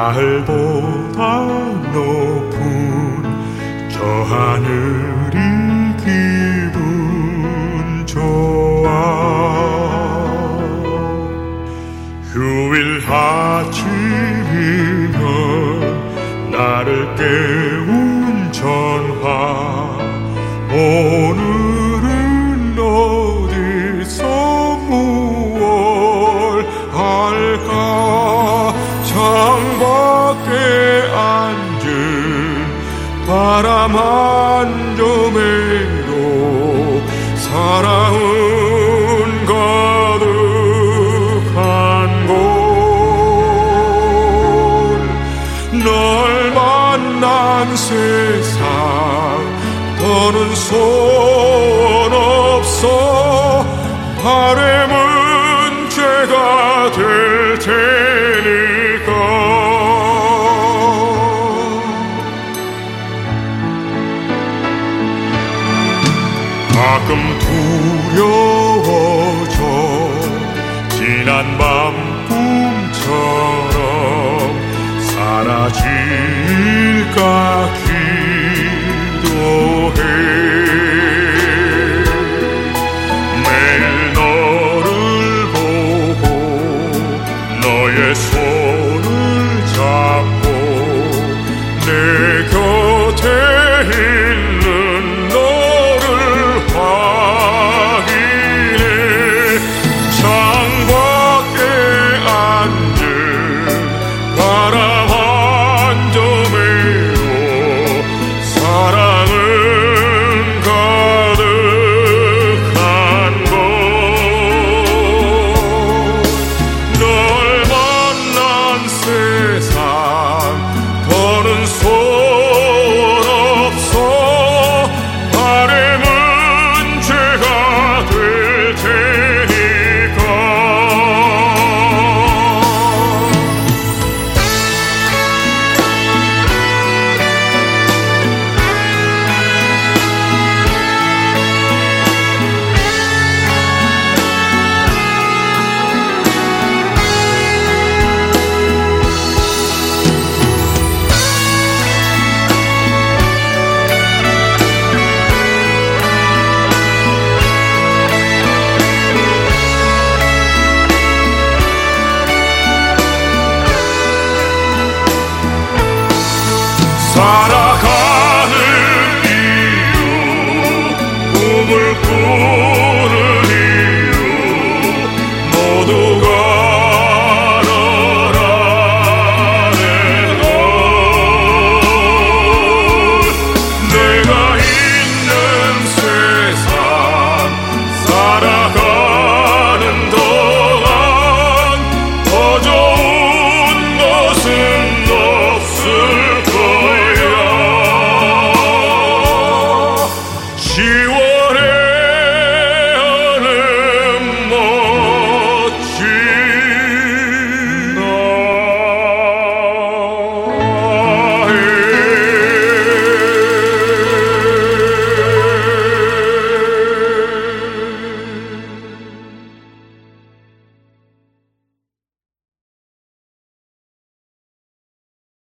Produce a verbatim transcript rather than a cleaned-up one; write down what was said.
마을보다 높은 저 하늘이 기분 좋아. 휴일 아침이면 나를 깨운 전화, 오늘은 어디서 무얼 할까. 창밖에 앉은 바람 한 점에도 사랑은 가득한 곳. 널 만난 세상 더는 소원 없어. 바람은 죄가 될 테니까. 가끔 두려워져 지난 밤 꿈처럼 사라질까 기도해. 매일 너를 보고 너의 손을 잡고 내 곁에 있는 너를 확인해. 창밖에 앉은 바람 한 점에도 사랑은 가득한 곳. 널 만난 세상 더는 소